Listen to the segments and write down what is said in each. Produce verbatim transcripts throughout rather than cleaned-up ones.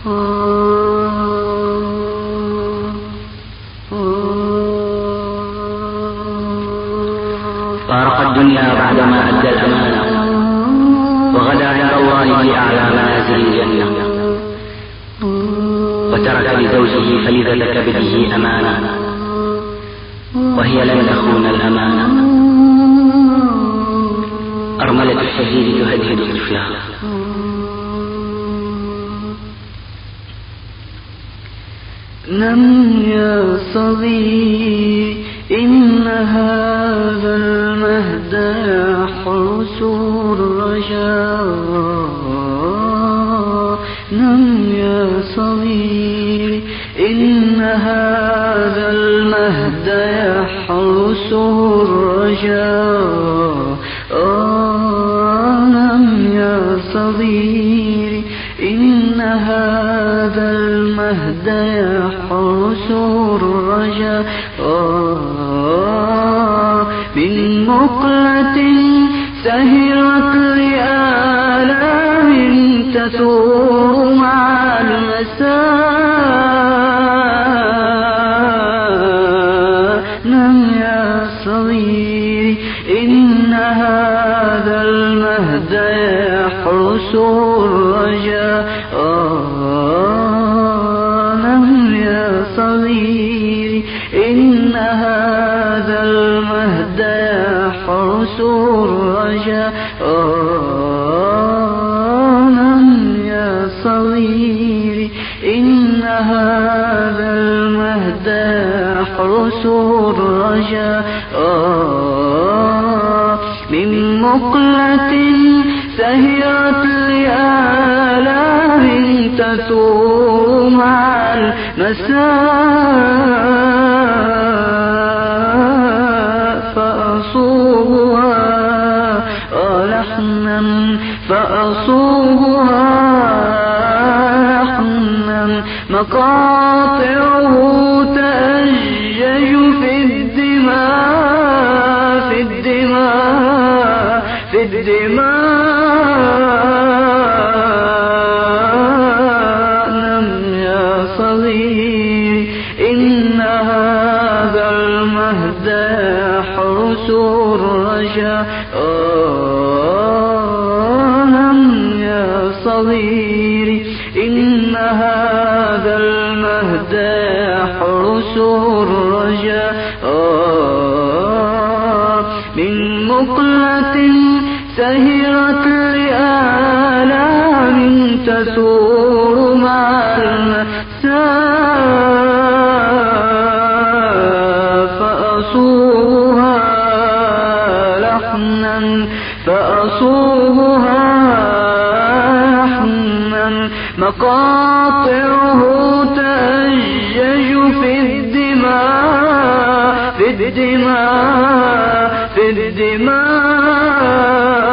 فارق الدنيا بعدما أدى الأمانة، وغدا عند الله في أعلى منازل الجنة، وترك لزوجه فلذة كبده أمانة، وهي لن تخون الأمانة. أرملة الشهيد تهدهد طفلها. نم يا صغير إن هذا المهد يحرس الرجاء. نم يا صغير إن هذا المهد يحرسه الرجاء. نم يا صغير إن هذا المهد يحرسه الرجاء. من مقلة سهرت لآلام تثور مع المساء. نم يا صغير إن هذا المهد يحرسه الرجاء. نم يا صغير إن هذا المهد يحرسه الرجاء. نم يا صغير إن هذا المهد يحرسه الرجاء. من مقلة سهرت لآلام تثور مع المساء. فأصوبها لحنا فأصوبها لحنا مقاطعه تأجج في الدماء في الدماء في الدماء. نم يا صغير إن هذا المهد يحرسه الرجاء. نم يا صغير إن هذا المهد يحرسه الرجاء. من مقلة سهرت لآلام تثور مع المساء. فأصوبها لحنا فأصوبها لحنا مقاطعه تأجج في الدماء في الدماء في الدماء.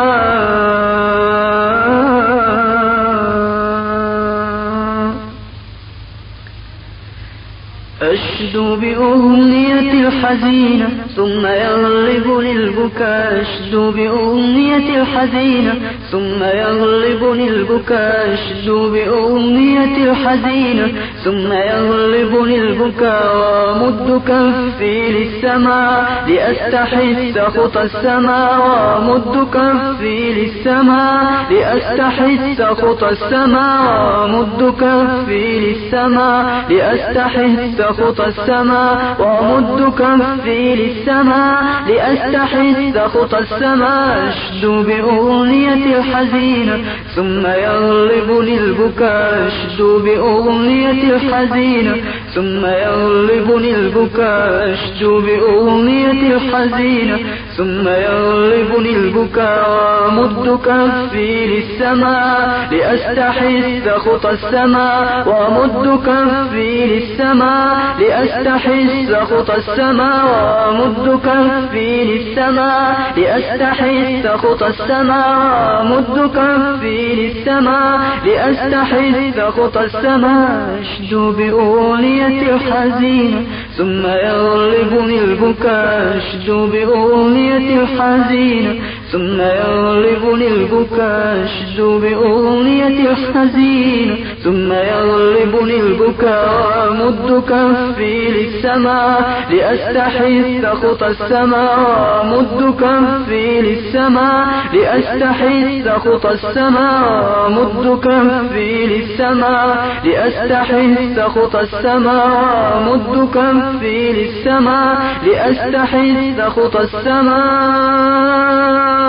أشدو بأغنية الحزينة ثم يغلبني البكاء. أشدو بأغنية الحزينة ثم يغلبني البكاء. أشدو بأغنية الحزينة ثم يغلبني البكاء. وأمد كفي للسماء لأستحث خطى السماء. وأمد كفي للسماء لأستحث خطى السماء. وأمد كفي للسماء لأستحث خطى السماء. وأمد كفي للسماء لأستحث خطى السماء. أشدو بأغنية الحزينة ثم يغلبني البكاء. أشدو بأغنية الحزينة ثم يغلبني البكاء. أشدو بأغنية الحزينة ثم يغلبني البكاء. وأمد كفي للسماء لأستحث خطى السماء. وأمد كفي للسماء لأستحث خطى السماء. وأمد كفي للسماء لأستحث خطى السماء. وأمد كفي للسماء لأستحث خطى السماء. أشدو بأغنية الحزينة ثم يغلبني البكاء. أشدو بأغنية الحزينة ثم يغلبني البكاء. أشدو بأغنية الحزينة ثم يغلبني البكاء وأمد كفي للسماء لأستحث خطى السماء وأمد كفي للسماء لأستحث خطى السماء وأمد كفي للسماء لأستحث خطى السماء وأمد كفي للسماء لأستحث خطى السماء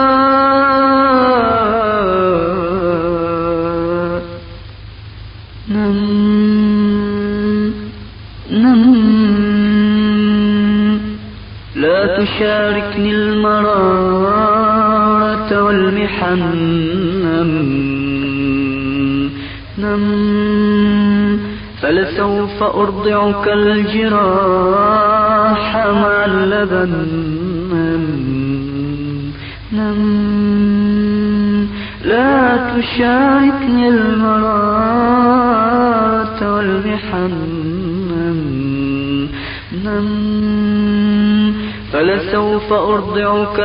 نم نم لا تشاركني المرارة والمحن نم نم فلسوف أرضعك الجراح مع اللبن نم نم لا تشاركني المرارة والمحن نم نم فلسوف أرضعك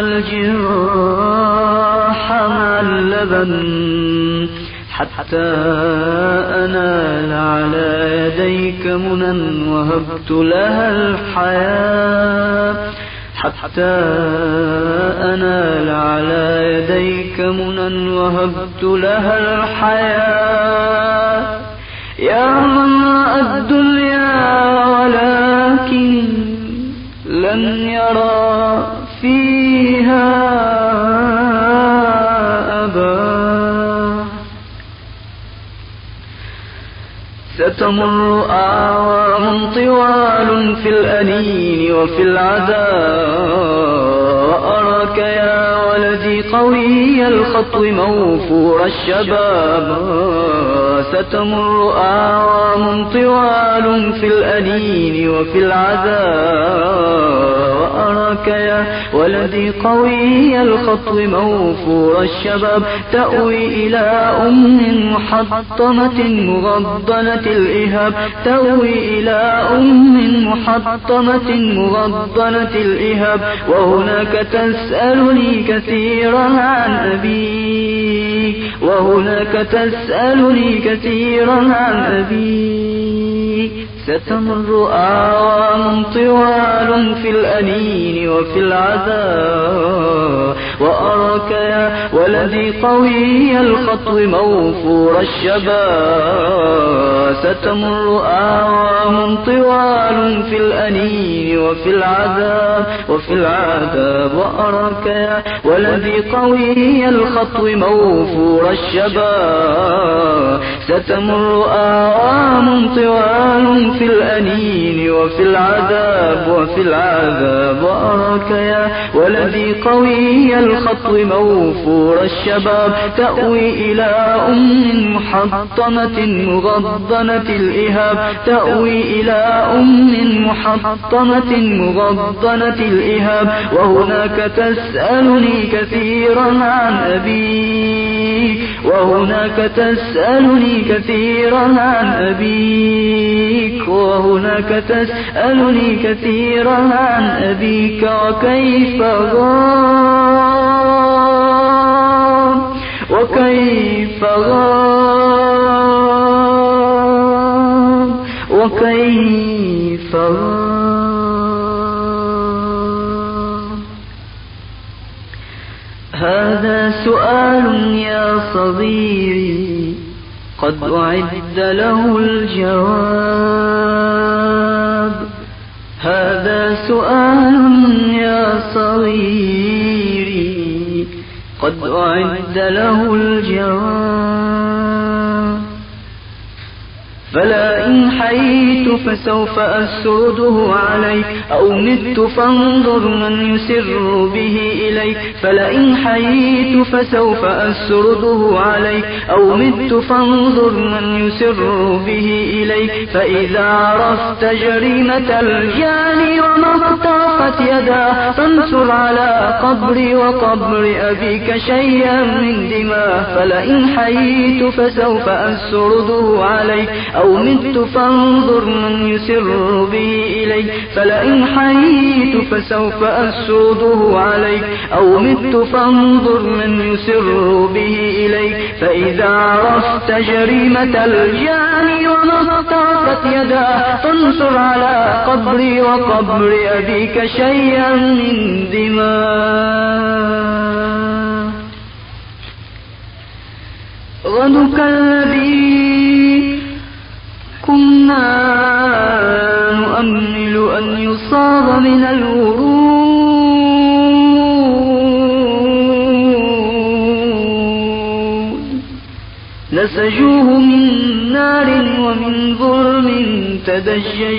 الجراح مع اللبن حتى أنال على يديك منى وهبت لها الحياة حتى أنال على يديك منى وهبت لها الحياة يا من رأى الدنيا ولكن لن يرى فيها أبا ستمر أعوام طوال في الأنين وفي العذاب وأراك يا ولدي قوي الخطو موفور الشباب ستمر أعوام طوال في الأنين وفي العذاب وأراك يا ولدي قوي الخطو موفور الشباب تأوي إلى أم محطمة مغضنة الإهاب تأوي إلى أم محطمة مغضنة الإهاب وهناك تسألني كثيرا عن أبيك وهناك تسألني كثيرا عن أبيك ستمر أعوام طوال في الأنين وفي العذاب وأراك يا ولدي قوي الخطو موفور الشباب ستمر أعوام طوال في الأنين وفي العذاب وفي العذاب وأراك يا ولدي قوي الخطو موفور الشباب ستمر أعوام طوال في الأنين وفي العذاب وفي العذاب وأراك يا ولدي قوي الخطو موفور الشباب تأوي إلى أم محطمة مغضنة الإهاب تأوي إلى أم محطمة مغضنة الإهاب وهناك تسألني كثيرا عن أبيك وهناك تسألني كثيرا عن أبيك وهناك تسألني كثيرا عن أبيك وكيف غاب وكيف غاب وكيف غاب هذا سؤال يا صغيري قد أعد له الجواب هذا سؤال يا صغيري قد أعد له الجواب فلا إن حييت فسوف أسرده عليك أو مت فانظر من يسر به إليك فلئن حييت فسوف أسرده عليك أو مت فانظر من يسر به إليك فإذا عرفت جريمة الجاني وما اقترفت يداه فانصر على قبري وقبر أبيك شيئا من دماه فلئن حييت فسوف أسرده عليك أو مت فانظر من يسر به إليك فلئن حييت فسوف أسرده عليك أو مت فانظر من يسر به إليك فإذا عرفت جريمة الجاني وما اقترفت يداه فانصر على قبري وقبر أبيك شيئا من دماء. غدك الذي كنا نؤمل أن يصاب من الورود نسجوه من نار ومن ظلم تدجج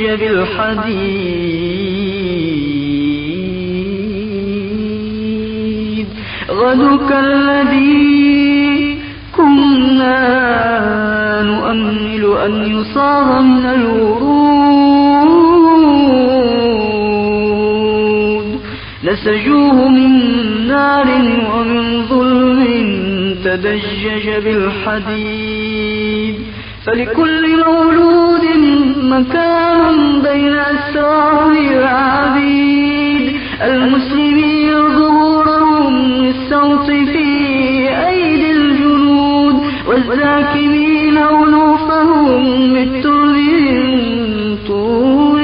بالحديد. غدك الذي كنا نؤمل أن يصاب من الورود نسجوه من نار ومن ظلم تدجج بالحديد. فلكل مولود مكان بين أسرار العبيد المسلمين ظهورهم للصوت في أيدي الجنود والزاكمين أنوفهم بالترب من طول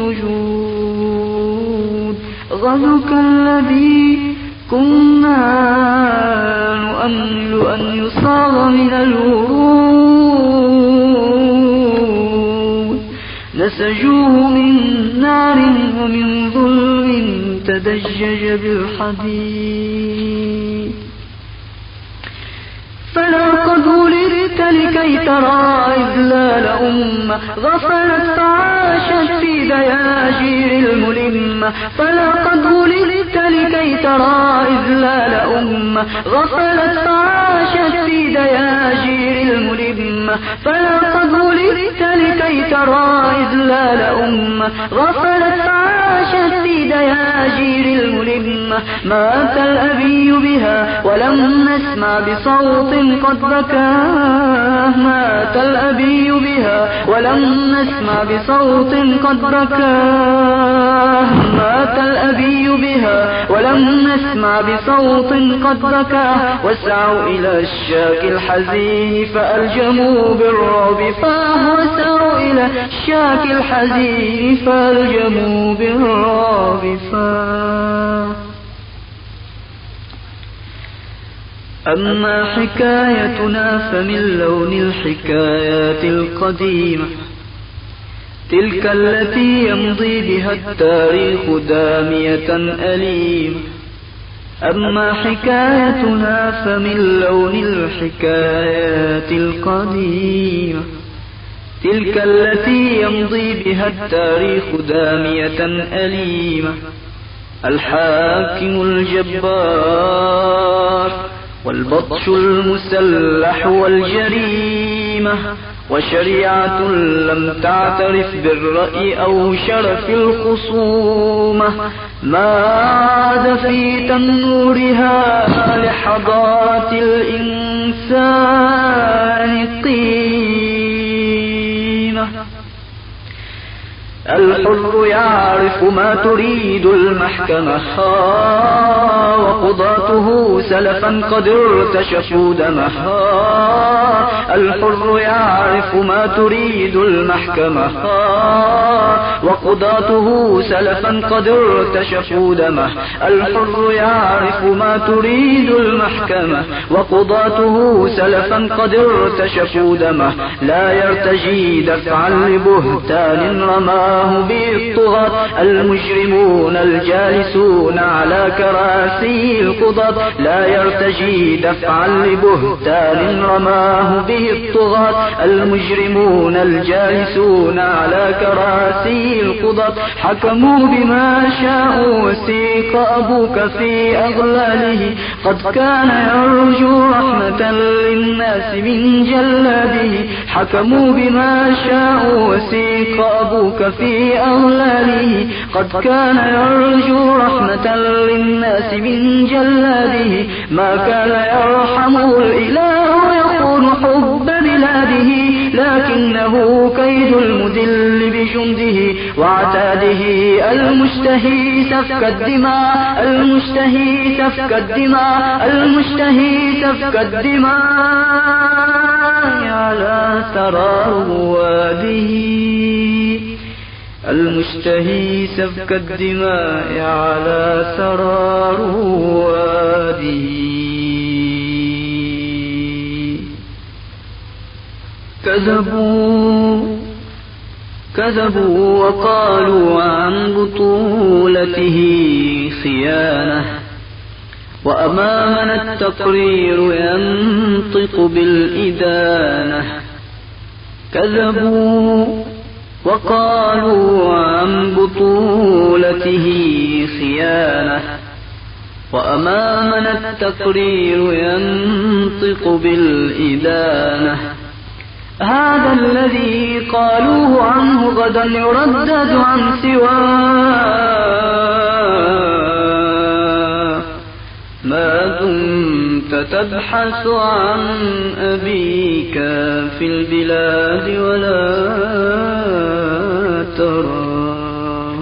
السجود. غدك الذي كنا نؤمل أن يصاب من الورود نسجوه من نار ومن ظلم تدجج بالحديد. فلقد ولدت لكي ترى إذلال أمة غفلت فعاشت في دياجير الملمة. فلقد ولدت لكي ترى إذلال أمة غفلت فعاشت في دياجير الملمة. فلقد ولدت لكي ترى إذلال أمة غفلت فعاشت في دياجير الملمة. مات الأبي بها ولم نسمع بصوت قد بكاه. مات الأبي بها ولم نسمع بصوت قد بكاه. مات الأبي بها ولم نسمع بصوت قد بكاه. واسعوا إلى الشاك الحزين فألجموا بالرعب فاه. واسعوا إلى الشاك الحزين فألجموا بالرعب فاه. أما حكايتنا فمن لون الحكايات القديمة تلك التي يمضي بها التاريخ دامية أليمة. أما حكايتنا فمن لون الحكايات القديمة تلك التي يمضي بها التاريخ دامية أليمة. الحاكم الجبار والبطش المسلح والجريمة وشريعة لم تعترف بالرأي أو شرف الخصومة ما عاد في تنورها لحضارة الإنسان قيمة. الحر يعرف ما تريد المحكمة وقضاته سلفا قد ارتشفوا دمها. الحر يعرف ما تريد المحكمة وقضاته سلفا قد ارتشفوا دمه. الحر يعرف ما تريد المحكمة وقضاته سلفا قد ارتشفوا دمه. لا يرتجي دفعا لبهتان رماه به الطغاة المجرمون الجالسون على كراسي القضاة. لا يرتجي دفعا لبهتان رماه به الطغاة المجرمون الجالسون على كراسي القضاة. حكموا بما شاءوا وسيق أبوك في أغلاله قد كان يرجو رحمة للناس من جلاده. حكموا بما شاءوا وسيق أبوك في أغلاله قد كان يرجو رحمة للناس من جلاده. ما كان يرحمه الإله يخون حب بلاده لكنه كان المدل بجنده وعتاده المشتهي سفك الدماء المشتهي سفك الدماء المشتهي سفك الدماء على ثرى رواده المشتهي سفك الدماء على ثرى رواده. كذبوا كذبوا وقالوا عن بطولته خيانة وأمامنا التقرير ينطق بالإدانة. كذبوا وقالوا عن بطولته خيانة وأمامنا التقرير ينطق بالإدانة. هذا الذي قالوه عنه غدا يردد عن سواه ما دمت تبحث عن أبيك في البلاد ولا تراه.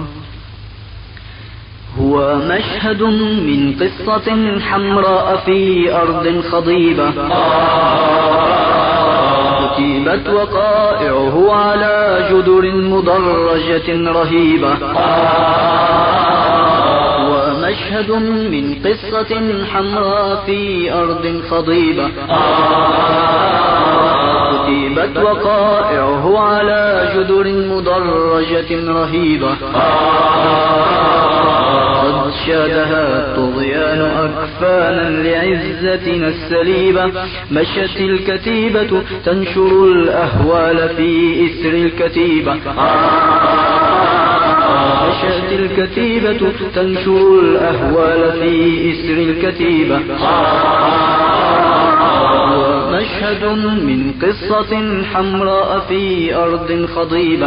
هو مشهد من قصة حمراء في أرض خضيبة كتبت وقائعه على جدر مدرجة رهيبة. ومشهد من قصة حمراء في أرض خضيبة كتبت وقائعه على جدر مدرجة رهيبة. قد شادها الطغيان أكفانا لعزتنا السليبة. مشت الكتيبة تنشر الأهوال في إثر الكتيبة. مشت الكتيبة تنشر الأهوال في إثر الكتيبة. مشهد من قصة حمراء في أرض خضيبة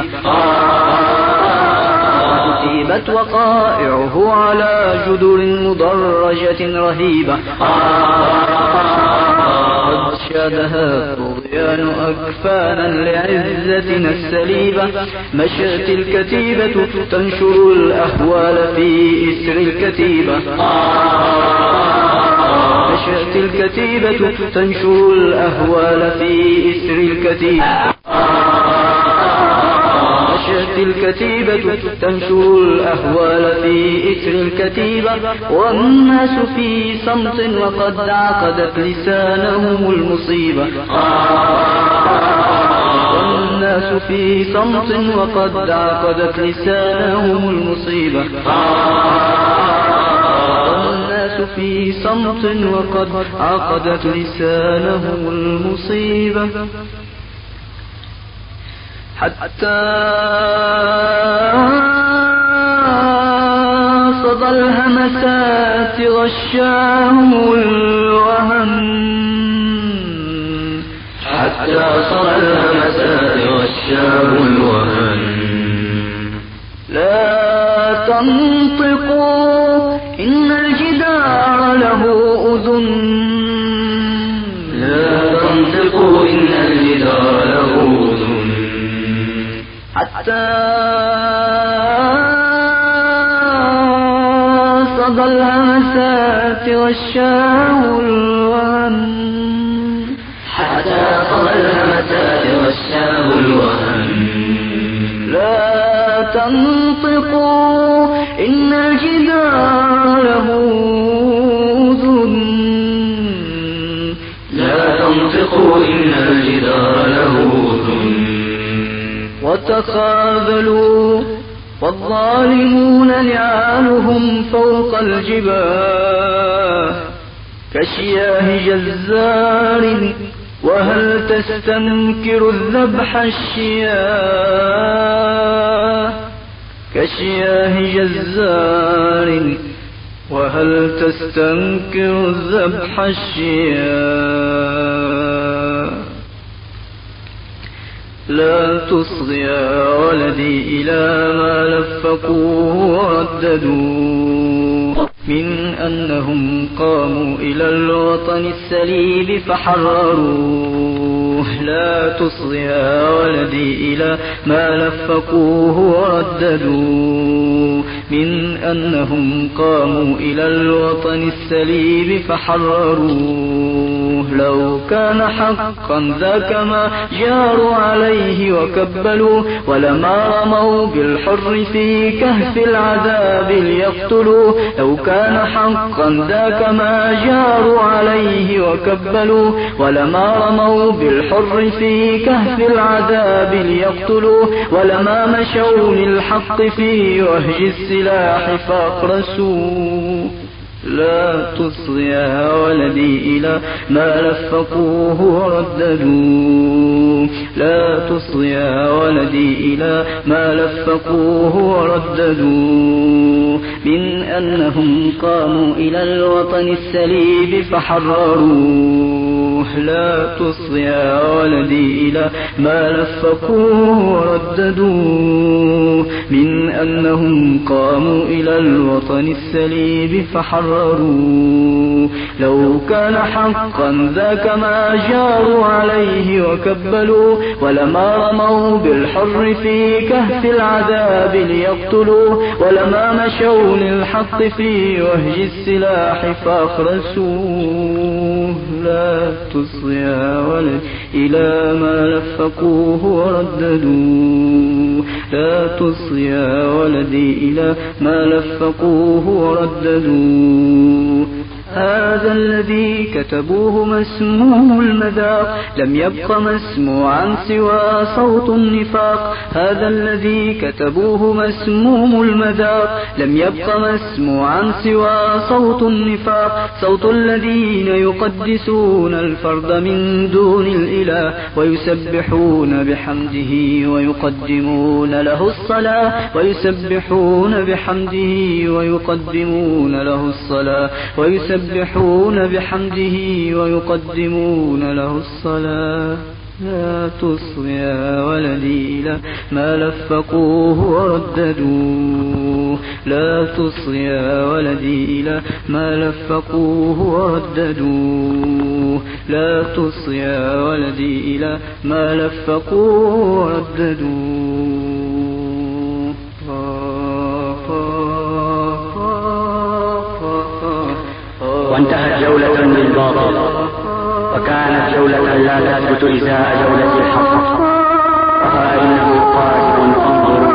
كتبت وقائعه على جدر مدرجة رهيبة. قد شادها الطغيان أكفانا لعزتنا السليبة. مشت الكتيبة تنشر الأهوال في إثر الكتيبة. مشت الكتيبة تنشر الأهوال في إثر الكتيبة. مشت الكتيبة تنشر الأهوال في إثر الكتيبة. والناس في صمت وقد عقدت لسانهم المصيبة. والناس في صمت وقد عقدت لسانهم المصيبة. والناس في صمت وقد عقدت لسانهم المصيبة. حتى صدى الهمسات غشاهم الوهن. حتى صدى الهمسات غشاهم الوهن. لا تنطقوا إن الجدار له أذن. لا تنطقوا إن الجدار له أذن. حتى صدى الهمسات غشاه الوهن. حتى صدى الهمسات غشاه الوهن. لا تنطقوا إن الجدار له أذن. لا تنطقوا إن الجدار له أذن. وتخاذلوا والظالمون نعالهم فوق الجباه كشياه جزار. وهل تستنكر الذبح الشياه كشياه جزار. وهل تستنكر الذبح الشياه. لا تصغ يا ولدي إلى ما لفقوه ورددوا من أنهم قاموا إلى الوطن السليب فحرروه. لا تصغ يا ولدي إلى ما لفقوه ورددوا من أنهم قاموا إلى الوطن السليب فحرروه لو كان حقا ذاك ما جاروا عليه وكبلوا ولما رموا بالحر في كهف العذاب ليقتلوا لو كان حقا ذاك ما جاروا عليه وكبلوا ولما رموا بالحر في كهف العذاب ليقتلوا ولما مشوا للحق في وهج السلاح فاقرسوا لا تصغ يا ولدي إلى ما لفقوه ورددوا لا تصغ يا ولدي إلى ما لفقوه ورددوا من أنهم قاموا إلى الوطن السليب فحرروه لا تصغ يا ولدي إلى ما لفقوه ورددوا من أنهم قاموا إلى الوطن السليب فحرروه لو كان حقا ذاك ما جاروا عليه وكبلوا ولما رموا بالحر في كهف العذاب ليقتلوا ولما مشوا للحق في وهج السلاح فاخرسوه لا تصغ يا ولد إلى ما لفقوه ورددوا لا تصغ يا ولدي إلى ما لفقوه ورددوا هذا الذي كتبوه مسموم المذاق لم يبق مسموعا سوى صوت النفاق هذا الذي كتبوه مسموم المذاق لم يبق مسموعا سوى صوت النفاق صوت الذين يقدسون الفرد من دون الإله ويسبحون بحمده ويقدمون له الصلاة ويسبحون بحمده ويقدمون له الصلاة ويسبحون يسبحون بحمده ويقدمون له الصلاة لا تصغ يا ولدي إلى ما لفقوه ورددوا لا تصغ يا ولدي إلى ما لفقوه ورددوا لا تصغ يا ولدي إلى ما لفقوه ورددوا وانتهت جولة للباطل وكانت جولة لا تثبت إزاء جولة الحق وها إنه قادر انظر